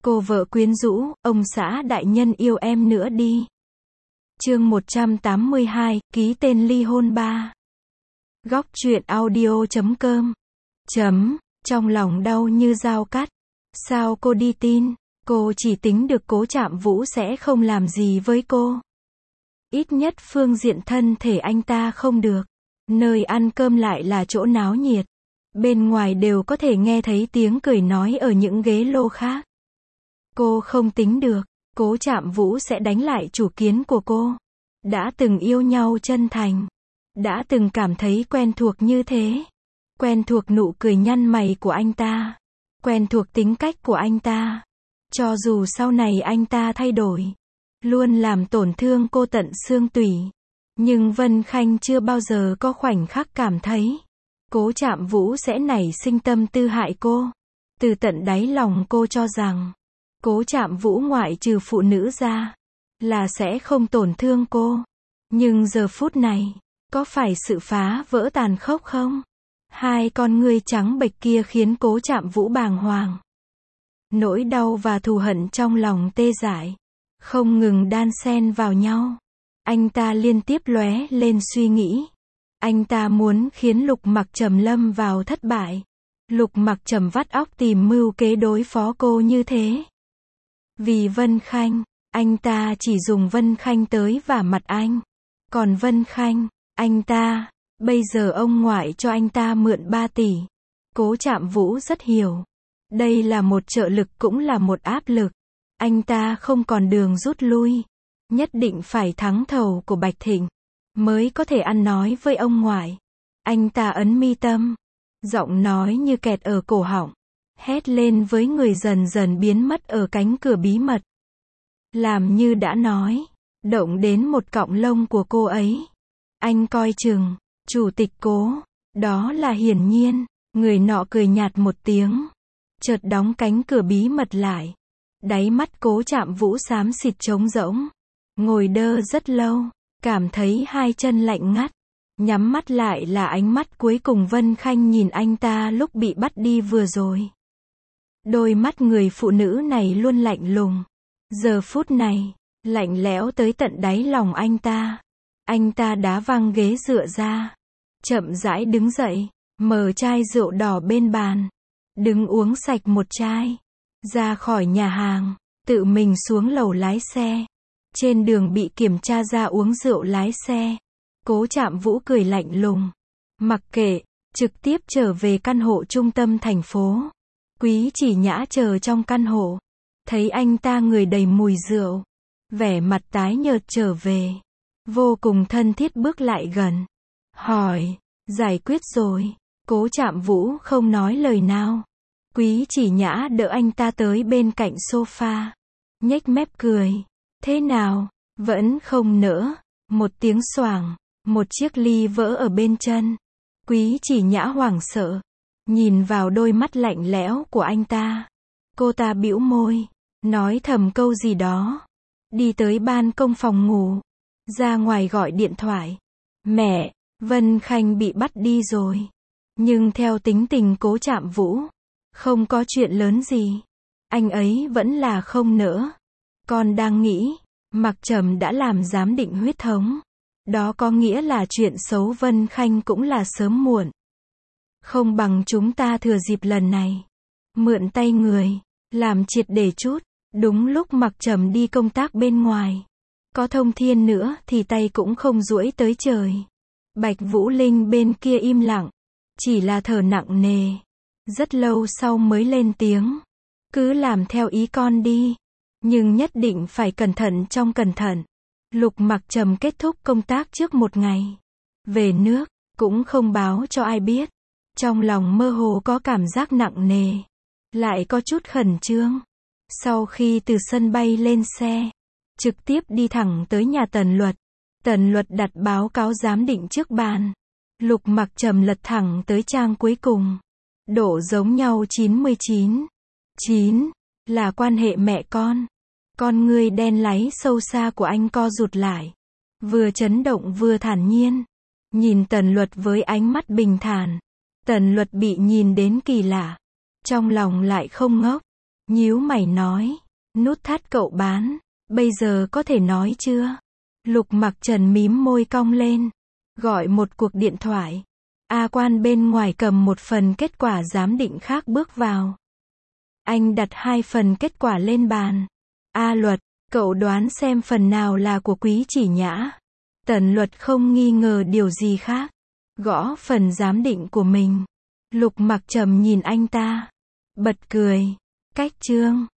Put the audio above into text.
Cô vợ quyến rũ, ông xã đại nhân yêu em nữa đi. Chương 182, ký tên ly hôn 3. Góc truyện audio.com. Trong lòng đau như dao cắt. Sao cô đi tin? Cô chỉ tính được Cố Trạm Vũ sẽ không làm gì với cô. Ít nhất phương diện thân thể anh ta không được. Nơi ăn cơm lại là chỗ náo nhiệt. Bên ngoài đều có thể nghe thấy tiếng cười nói ở những ghế lô khác. Cô không tính được, Cố Trạm Vũ sẽ đánh lại chủ kiến của cô. Đã từng yêu nhau chân thành. Đã từng cảm thấy quen thuộc như thế. Quen thuộc nụ cười nhăn mày của anh ta. Quen thuộc tính cách của anh ta. Cho dù sau này anh ta thay đổi. Luôn làm tổn thương cô tận xương tủy. Nhưng Vân Khanh chưa bao giờ có khoảnh khắc cảm thấy Cố Trạm Vũ sẽ nảy sinh tâm tư hại cô. Từ tận đáy lòng cô cho rằng Cố Trạm Vũ ngoại trừ phụ nữ ra là sẽ không tổn thương cô. Nhưng giờ phút này, có phải sự phá vỡ tàn khốc không? Hai con ngươi trắng bệch kia khiến Cố Trạm Vũ bàng hoàng. Nỗi đau và thù hận trong lòng tê dại, không ngừng đan xen vào nhau. Anh ta liên tiếp lóe lên suy nghĩ. Anh ta muốn khiến Lục Mặc Trầm lâm vào thất bại. Lục Mặc Trầm vắt óc tìm mưu kế đối phó cô như thế. Vì Vân Khanh, anh ta chỉ dùng Vân Khanh tới vả mặt anh. Còn Vân Khanh, anh ta, bây giờ ông ngoại cho anh ta mượn 3 tỷ. Cố Trạm Vũ rất hiểu. Đây là một trợ lực cũng là một áp lực. Anh ta không còn đường rút lui. Nhất định phải thắng thầu của Bạch Thịnh mới có thể ăn nói với ông ngoại. Anh ta ấn mi tâm, giọng nói như kẹt ở cổ họng, hét lên với người dần dần biến mất ở cánh cửa bí mật. Làm như đã nói, động đến một cọng lông của cô ấy. Anh coi chừng, chủ tịch Cố, đó là hiển nhiên. Người nọ cười nhạt một tiếng, chợt đóng cánh cửa bí mật lại. Đáy mắt Cố Trạm Vũ xám xịt trống rỗng. Ngồi đơ rất lâu, cảm thấy hai chân lạnh ngắt. Nhắm mắt lại là ánh mắt cuối cùng Vân Khanh nhìn anh ta lúc bị bắt đi vừa rồi. Đôi mắt người phụ nữ này luôn lạnh lùng. Giờ phút này, lạnh lẽo tới tận đáy lòng anh ta. Anh ta đá văng ghế dựa ra. Chậm rãi đứng dậy, mở chai rượu đỏ bên bàn. Đứng uống sạch một chai. Ra khỏi nhà hàng, tự mình xuống lầu lái xe. Trên đường bị kiểm tra ra uống rượu lái xe. Cố Trạm Vũ cười lạnh lùng. Mặc kệ, trực tiếp trở về căn hộ trung tâm thành phố. Quý Chỉ Nhã chờ trong căn hộ. Thấy anh ta người đầy mùi rượu. Vẻ mặt tái nhợt trở về. Vô cùng thân thiết bước lại gần. Hỏi, giải quyết rồi. Cố Trạm Vũ không nói lời nào. Quý Chỉ Nhã đỡ anh ta tới bên cạnh sofa. Nhếch mép cười. Thế nào? Vẫn không nỡ. Một tiếng xoảng. Một chiếc ly vỡ ở bên chân. Quý Chỉ Nhã hoảng sợ. Nhìn vào đôi mắt lạnh lẽo của anh ta. Cô ta bĩu môi. Nói thầm câu gì đó. Đi tới ban công phòng ngủ. Ra ngoài gọi điện thoại. Mẹ, Vân Khanh bị bắt đi rồi. Nhưng theo tính tình Cố Trạm Vũ, không có chuyện lớn gì. Anh ấy vẫn là không nỡ. Con đang nghĩ, Mặc Trầm đã làm giám định huyết thống. Đó có nghĩa là chuyện xấu Vân Khanh cũng là sớm muộn. Không bằng chúng ta thừa dịp lần này. Mượn tay người, làm triệt để chút. Đúng lúc Mặc Trầm đi công tác bên ngoài. Có thông thiên nữa thì tay cũng không duỗi tới trời. Bạch Vũ Linh bên kia im lặng. Chỉ là thở nặng nề. Rất lâu sau mới lên tiếng. Cứ làm theo ý con đi. Nhưng nhất định phải cẩn thận trong cẩn thận. Lục Mặc Trầm kết thúc công tác trước một ngày. Về nước, cũng không báo cho ai biết. Trong lòng mơ hồ có cảm giác nặng nề. Lại có chút khẩn trương. Sau khi từ sân bay lên xe, trực tiếp đi thẳng tới nhà Tần Luật. Tần Luật đặt báo cáo giám định trước bàn. Lục Mặc Trầm lật thẳng tới trang cuối cùng. Độ giống nhau 99. 9. Là quan hệ mẹ con. Con ngươi đen láy sâu xa của anh co rụt lại. Vừa chấn động vừa thản nhiên. Nhìn Tần Luật với ánh mắt bình thản. Tần Luật bị nhìn đến kỳ lạ. Trong lòng lại không ngốc. Nhíu mày nói. Nút thắt cậu bán. Bây giờ có thể nói chưa? Lục Mặc Trần mím môi cong lên. Gọi một cuộc điện thoại. A Quan bên ngoài cầm một phần kết quả giám định khác bước vào. Anh đặt 2 phần kết quả lên bàn. A Luật, cậu đoán xem phần nào là của Quý Chỉ Nhã. Tần Luật không nghi ngờ điều gì khác. Gõ phần giám định của mình. Lục Mặc Trầm nhìn anh ta. Bật cười. Cách chương.